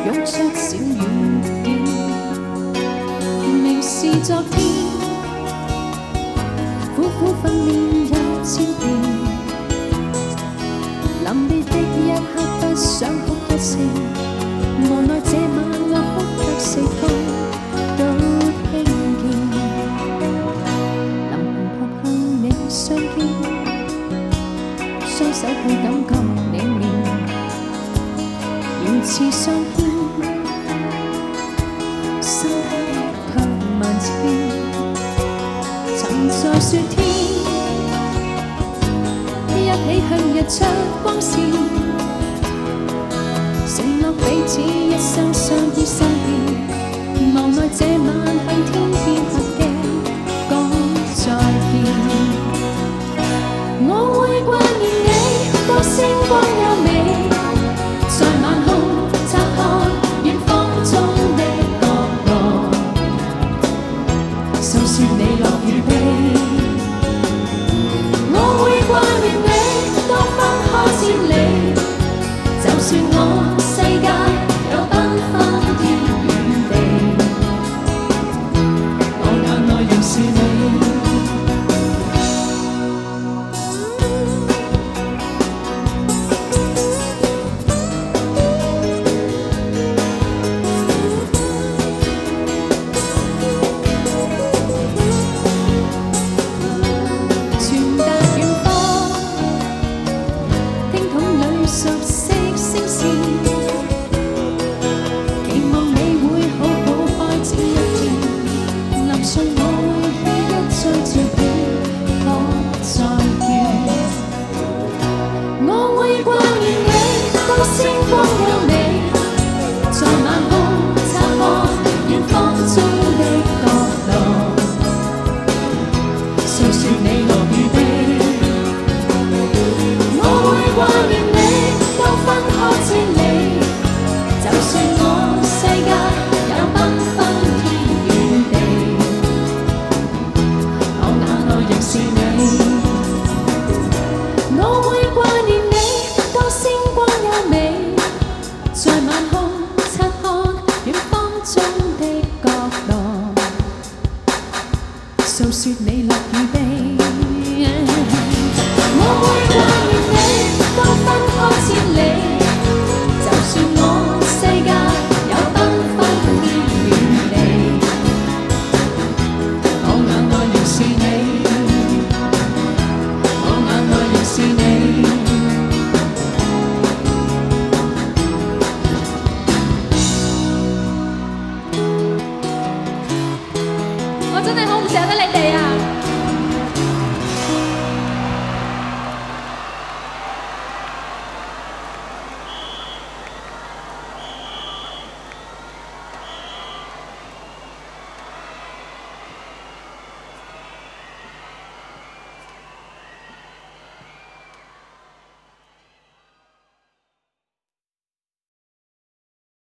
涌出小雨點，明是昨天，苦苦訓練入千遍，臨別的一刻不想哭一聲，無奈這晚我哭得4方都聽見，臨行撲向你相見，雙手去感覺你面，仍似相牽，身體卻萬千。曾在說天，一起向日出光線，承諾彼此一生相依相伴，無奈這晚向天邊拍鏡講再見。我會掛念你，多星光優美，在晚空察看遠方中的角落，訴說你樂與悲。我會掛念你，當分開千里，就算我世界有繽紛天與地，我眼內仍是你。傳達遠方，聽筒裏熟悉聲線，期望你會好好開展一天，臨信我會起一張照片，可再見。我會掛念你，當星光優美，在晚空察看遠方中的角落，訴說你樂與悲。我會掛念你，當分開千里，就算我世界有繽紛天與地，我眼內仍是你。我會掛念你，當星光優美，在晚空